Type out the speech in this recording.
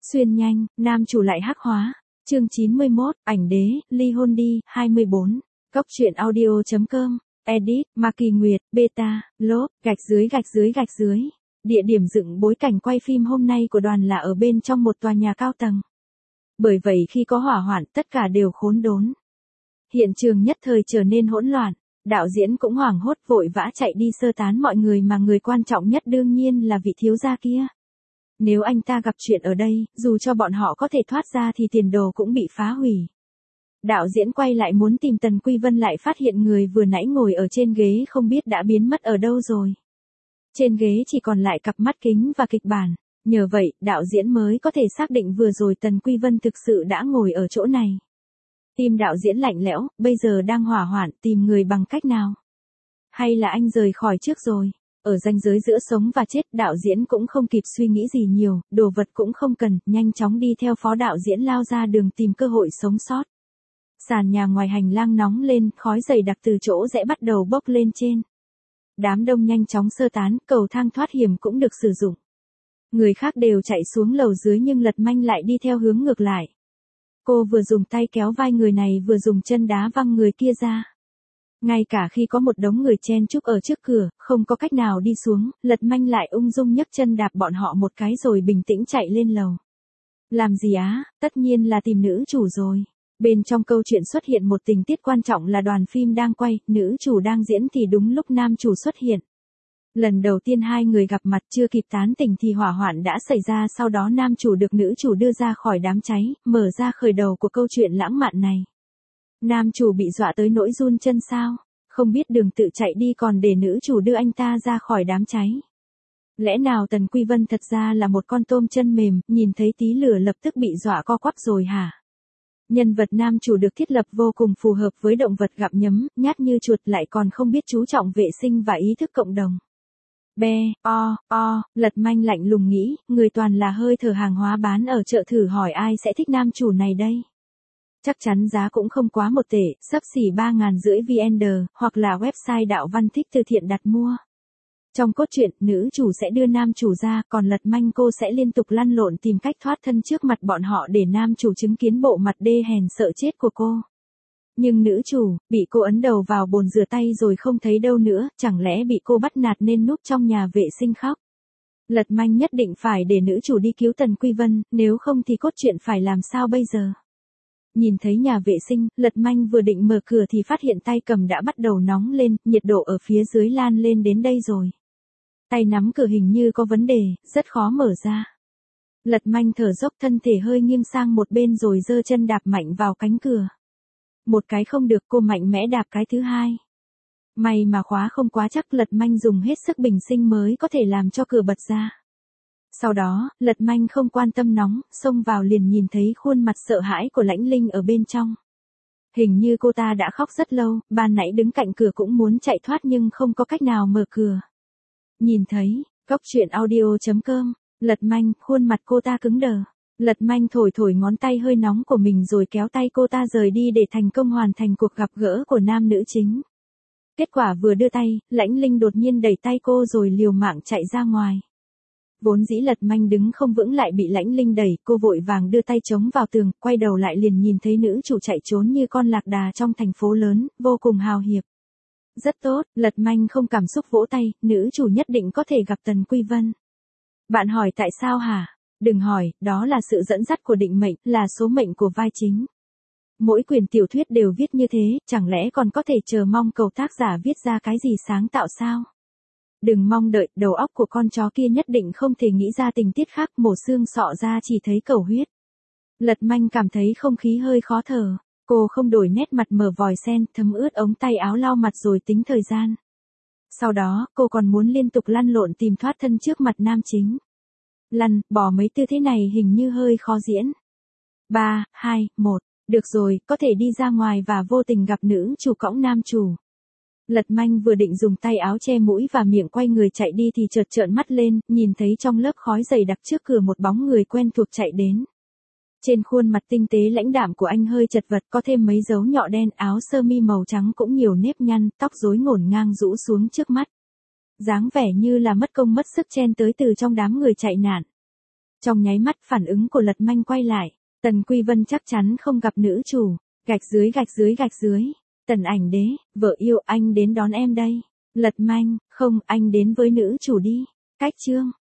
Xuyên nhanh, nam chủ lại hắc hóa. Chương 91, ảnh đế, ly hôn đi, 24. Cốc truyện audio.com, edit, Mạc Kỳ Nguyệt, beta, lốp, gạch dưới. Địa điểm dựng bối cảnh quay phim hôm nay của đoàn là ở bên trong một tòa nhà cao tầng. Bởi vậy khi có hỏa hoạn tất cả đều khốn đốn. Hiện trường nhất thời trở nên hỗn loạn, đạo diễn cũng hoảng hốt vội vã chạy đi sơ tán mọi người mà người quan trọng nhất đương nhiên là vị thiếu gia kia. Nếu anh ta gặp chuyện ở đây, dù cho bọn họ có thể thoát ra thì tiền đồ cũng bị phá hủy. Đạo diễn quay lại muốn tìm Tần Quy Vân lại phát hiện người vừa nãy ngồi ở trên ghế không biết đã biến mất ở đâu rồi. Trên ghế chỉ còn lại cặp mắt kính và kịch bản. Nhờ vậy, đạo diễn mới có thể xác định vừa rồi Tần Quy Vân thực sự đã ngồi ở chỗ này. Tim đạo diễn lạnh lẽo, bây giờ đang hỏa hoạn, tìm người bằng cách nào? Hay là anh rời khỏi trước rồi? Ở ranh giới giữa sống và chết, đạo diễn cũng không kịp suy nghĩ gì nhiều, đồ vật cũng không cần, nhanh chóng đi theo phó đạo diễn lao ra đường tìm cơ hội sống sót. Sàn nhà ngoài hành lang nóng lên, khói dày đặc từ chỗ rẽ bắt đầu bốc lên trên. Đám đông nhanh chóng sơ tán, cầu thang thoát hiểm cũng được sử dụng. Người khác đều chạy xuống lầu dưới nhưng Lật Manh lại đi theo hướng ngược lại. Cô vừa dùng tay kéo vai người này vừa dùng chân đá văng người kia ra. Ngay cả khi có một đống người chen chúc ở trước cửa, không có cách nào đi xuống, Lật Manh lại ung dung nhấc chân đạp bọn họ một cái rồi bình tĩnh chạy lên lầu. Làm gì á, tất nhiên là tìm nữ chủ rồi. Bên trong câu chuyện xuất hiện một tình tiết quan trọng là đoàn phim đang quay, nữ chủ đang diễn thì đúng lúc nam chủ xuất hiện. Lần đầu tiên hai người gặp mặt chưa kịp tán tỉnh thì hỏa hoạn đã xảy ra, sau đó nam chủ được nữ chủ đưa ra khỏi đám cháy, mở ra khởi đầu của câu chuyện lãng mạn này. Nam chủ bị dọa tới nỗi run chân sao, không biết đường tự chạy đi còn để nữ chủ đưa anh ta ra khỏi đám cháy. Lẽ nào Tần Quy Vân thật ra là một con tôm chân mềm, nhìn thấy tí lửa lập tức bị dọa co quắp rồi hả? Nhân vật nam chủ được thiết lập vô cùng phù hợp với động vật gặm nhấm, nhát như chuột lại còn không biết chú trọng vệ sinh và ý thức cộng đồng. Lật Manh lạnh lùng nghĩ, người toàn là hơi thở hàng hóa bán ở chợ, thử hỏi ai sẽ thích nam chủ này đây. Chắc chắn giá cũng không quá một tệ, xấp xỉ 3.500 VN, hoặc là website đạo văn thích từ thiện đặt mua. Trong cốt truyện, nữ chủ sẽ đưa nam chủ ra, còn Lật Manh cô sẽ liên tục lăn lộn tìm cách thoát thân trước mặt bọn họ để nam chủ chứng kiến bộ mặt đê hèn sợ chết của cô. Nhưng nữ chủ, bị cô ấn đầu vào bồn rửa tay rồi không thấy đâu nữa, chẳng lẽ bị cô bắt nạt nên núp trong nhà vệ sinh khóc. Lật Manh nhất định phải để nữ chủ đi cứu Tần Quy Vân, nếu không thì cốt truyện phải làm sao bây giờ. Nhìn thấy nhà vệ sinh, Lật Manh vừa định mở cửa thì phát hiện tay cầm đã bắt đầu nóng lên, nhiệt độ ở phía dưới lan lên đến đây rồi. Tay nắm cửa hình như có vấn đề, rất khó mở ra. Lật Manh thở dốc, thân thể hơi nghiêng sang một bên rồi giơ chân đạp mạnh vào cánh cửa. Một cái không được, cô mạnh mẽ đạp cái thứ hai. May mà khóa không quá chắc, Lật Manh dùng hết sức bình sinh mới có thể làm cho cửa bật ra. Sau đó, Lật Manh không quan tâm nóng, xông vào liền nhìn thấy khuôn mặt sợ hãi của Lãnh Linh ở bên trong. Hình như cô ta đã khóc rất lâu, ban nãy đứng cạnh cửa cũng muốn chạy thoát nhưng không có cách nào mở cửa. Nhìn thấy, cốc truyện audio.com, Lật Manh, khuôn mặt cô ta cứng đờ. Lật Manh thổi ngón tay hơi nóng của mình rồi kéo tay cô ta rời đi để thành công hoàn thành cuộc gặp gỡ của nam nữ chính. Kết quả vừa đưa tay, Lãnh Linh đột nhiên đẩy tay cô rồi liều mạng chạy ra ngoài. Vốn dĩ Lật Manh đứng không vững lại bị Lãnh Linh đẩy, cô vội vàng đưa tay chống vào tường, quay đầu lại liền nhìn thấy nữ chủ chạy trốn như con lạc đà trong thành phố lớn, vô cùng hào hiệp. Rất tốt, Lật Manh không cảm xúc vỗ tay, nữ chủ nhất định có thể gặp Tần Quy Vân. Bạn hỏi tại sao hả? Đừng hỏi, đó là sự dẫn dắt của định mệnh, là số mệnh của vai chính. Mỗi quyển tiểu thuyết đều viết như thế, chẳng lẽ còn có thể chờ mong cầu tác giả viết ra cái gì sáng tạo sao? Đừng mong đợi, đầu óc của con chó kia nhất định không thể nghĩ ra tình tiết khác, mổ xương sọ ra chỉ thấy cầu huyết. Lật Manh cảm thấy không khí hơi khó thở, cô không đổi nét mặt, mở vòi sen, thấm ướt ống tay áo lau mặt rồi tính thời gian. Sau đó, cô còn muốn liên tục lăn lộn tìm thoát thân trước mặt nam chính. Lăn, bò mấy tư thế này hình như hơi khó diễn. 3, 2, 1, được rồi, có thể đi ra ngoài và vô tình gặp nữ chủ cõng nam chủ. Lật Manh vừa định dùng tay áo che mũi và miệng quay người chạy đi thì chợt trợn mắt lên, nhìn thấy trong lớp khói dày đặc trước cửa một bóng người quen thuộc chạy đến. Trên khuôn mặt tinh tế lãnh đạm của anh hơi chật vật, có thêm mấy dấu nhọ đen, áo sơ mi màu trắng cũng nhiều nếp nhăn, tóc rối ngổn ngang rũ xuống trước mắt. Dáng vẻ như là mất công mất sức chen tới từ trong đám người chạy nạn. Trong nháy mắt phản ứng của Lật Manh quay lại, Tần Quy Vân chắc chắn không gặp nữ chủ, gạch dưới. Tần Ảnh Đế, vợ yêu anh đến đón em đây. Lật Manh, không, anh đến với nữ chủ đi. Cách chương.